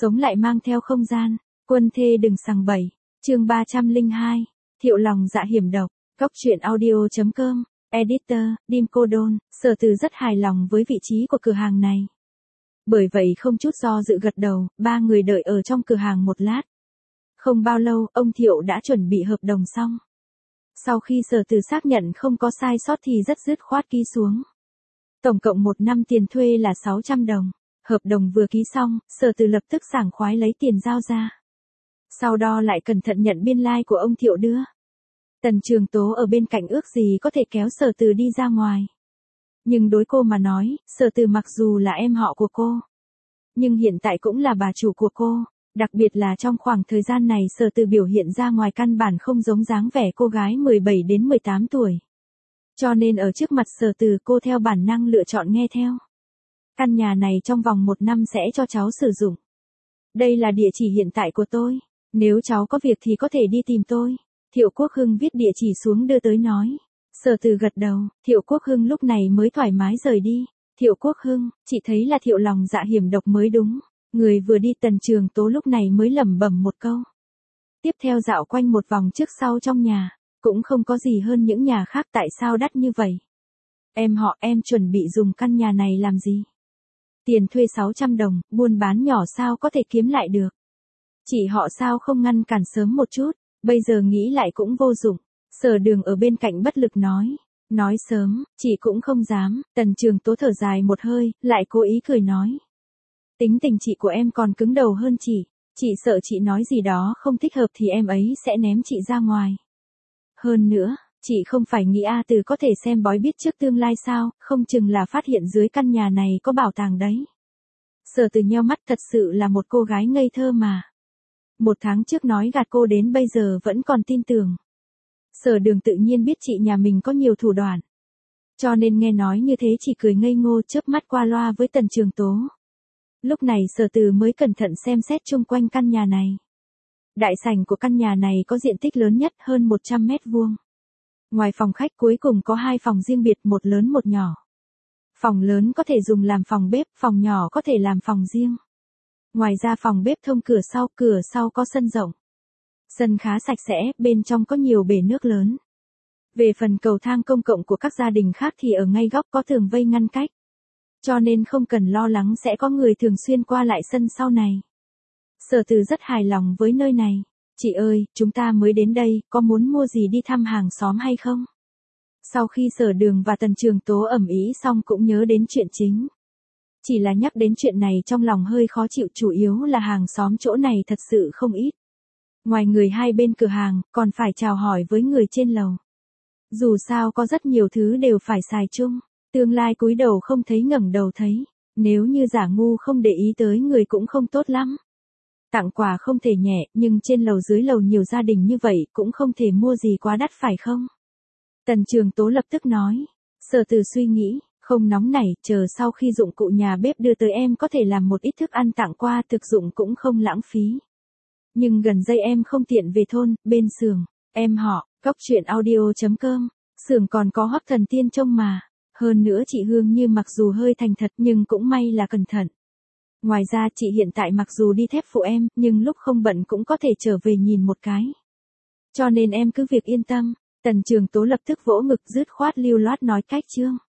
Sống lại mang theo không gian, quân thê đừng sằng bậy. Chương 302, Thiệu lòng dạ hiểm độc. Cóc truyện audio.com. Editor, Dim Cô Đôn. Sở Từ rất hài lòng với vị trí của cửa hàng này. Bởi vậy không chút do dự gật đầu, ba người đợi ở trong cửa hàng một lát. Không bao lâu, ông Thiệu đã chuẩn bị hợp đồng xong. Sau khi Sở Từ xác nhận không có sai sót thì rất dứt khoát ký xuống. Tổng cộng 1 năm tiền thuê là 600 đồng. Hợp đồng vừa ký xong, Sở Từ lập tức sảng khoái lấy tiền giao ra. Sau đó lại cẩn thận nhận biên lai của ông Thiệu đưa. Tần Trường Tố ở bên cạnh ước gì có thể kéo Sở Từ đi ra ngoài. Nhưng đối cô mà nói, Sở Từ mặc dù là em họ của cô, nhưng hiện tại cũng là bà chủ của cô. Đặc biệt là trong khoảng thời gian này Sở Từ biểu hiện ra ngoài căn bản không giống dáng vẻ cô gái 17 đến 18 tuổi. Cho nên ở trước mặt Sở Từ cô theo bản năng lựa chọn nghe theo. Căn nhà này trong vòng 1 năm sẽ cho cháu sử dụng. Đây là địa chỉ hiện tại của tôi. Nếu cháu có việc thì có thể đi tìm tôi. Thiệu Quốc Hưng viết địa chỉ xuống đưa tới nói. Sở Từ gật đầu, Thiệu Quốc Hưng lúc này mới thoải mái rời đi. Thiệu Quốc Hưng, chị thấy là Thiệu lòng dạ hiểm độc mới đúng. Người vừa đi Tần Trường Tố lúc này mới lẩm bẩm một câu. Tiếp theo dạo quanh một vòng trước sau trong nhà. Cũng không có gì hơn những nhà khác, tại sao đắt như vậy? Em họ em chuẩn bị dùng căn nhà này làm gì? Tiền thuê 600 đồng, buôn bán nhỏ sao có thể kiếm lại được? Chị họ sao không ngăn cản sớm một chút, bây giờ nghĩ lại cũng vô dụng. Sở Đường ở bên cạnh bất lực nói. Nói sớm, chị cũng không dám. Tần Trường Tố thở dài một hơi, lại cố ý cười nói. Tính tình chị của em còn cứng đầu hơn chị sợ chị nói gì đó không thích hợp thì em ấy sẽ ném chị ra ngoài. Hơn nữa, chị không phải nghĩ A Từ có thể xem bói biết trước tương lai sao, không chừng là phát hiện dưới căn nhà này có bảo tàng đấy. Sở Từ nheo mắt, thật sự là một cô gái ngây thơ mà. 1 tháng trước nói gạt cô đến bây giờ vẫn còn tin tưởng. Sở Đường tự nhiên biết chị nhà mình có nhiều thủ đoạn. Cho nên nghe nói như thế chỉ cười ngây ngô chớp mắt qua loa với Tần Trường Tố. Lúc này Sở Từ mới cẩn thận xem xét chung quanh căn nhà này. Đại sảnh của căn nhà này có diện tích lớn nhất hơn 100 mét vuông. Ngoài phòng khách cuối cùng có 2 phòng riêng biệt, một lớn một nhỏ. Phòng lớn có thể dùng làm phòng bếp, phòng nhỏ có thể làm phòng riêng. Ngoài ra phòng bếp thông cửa sau có sân rộng. Sân khá sạch sẽ, bên trong có nhiều bể nước lớn. Về phần cầu thang công cộng của các gia đình khác thì ở ngay góc có tường vây ngăn cách. Cho nên không cần lo lắng sẽ có người thường xuyên qua lại sân sau này. Sở Từ rất hài lòng với nơi này. Chị ơi, chúng ta mới đến đây, có muốn mua gì đi thăm hàng xóm hay không? Sau khi Sở Đường và Tần Trường Tố ầm ĩ xong cũng nhớ đến chuyện chính. Chỉ là nhắc đến chuyện này trong lòng hơi khó chịu, chủ yếu là hàng xóm chỗ này thật sự không ít. Ngoài người hai bên cửa hàng, còn phải chào hỏi với người trên lầu. Dù sao có rất nhiều thứ đều phải xài chung. Tương lai cúi đầu không thấy ngẩng đầu thấy. Nếu như giả ngu không để ý tới người cũng không tốt lắm. Tặng quà không thể nhẹ, nhưng trên lầu dưới lầu nhiều gia đình như vậy cũng không thể mua gì quá đắt phải không? Tần Trường Tố lập tức nói. Sở Từ suy nghĩ, không nóng nảy, chờ sau khi dụng cụ nhà bếp đưa tới em có thể làm một ít thức ăn tặng qua, thực dụng cũng không lãng phí. Nhưng gần đây em không tiện về thôn, bên xưởng, em họ, Cóc truyện audio.com, xưởng còn có Hoắc Thần Tiên trông mà. Hơn nữa chị Hương Như mặc dù hơi thành thật nhưng cũng may là cẩn thận. Ngoài ra chị hiện tại mặc dù đi thép phụ em, nhưng lúc không bận cũng có thể trở về nhìn một cái. Cho nên em cứ việc yên tâm. Tần Trường Tố lập tức vỗ ngực dứt khoát lưu loát nói cách chương.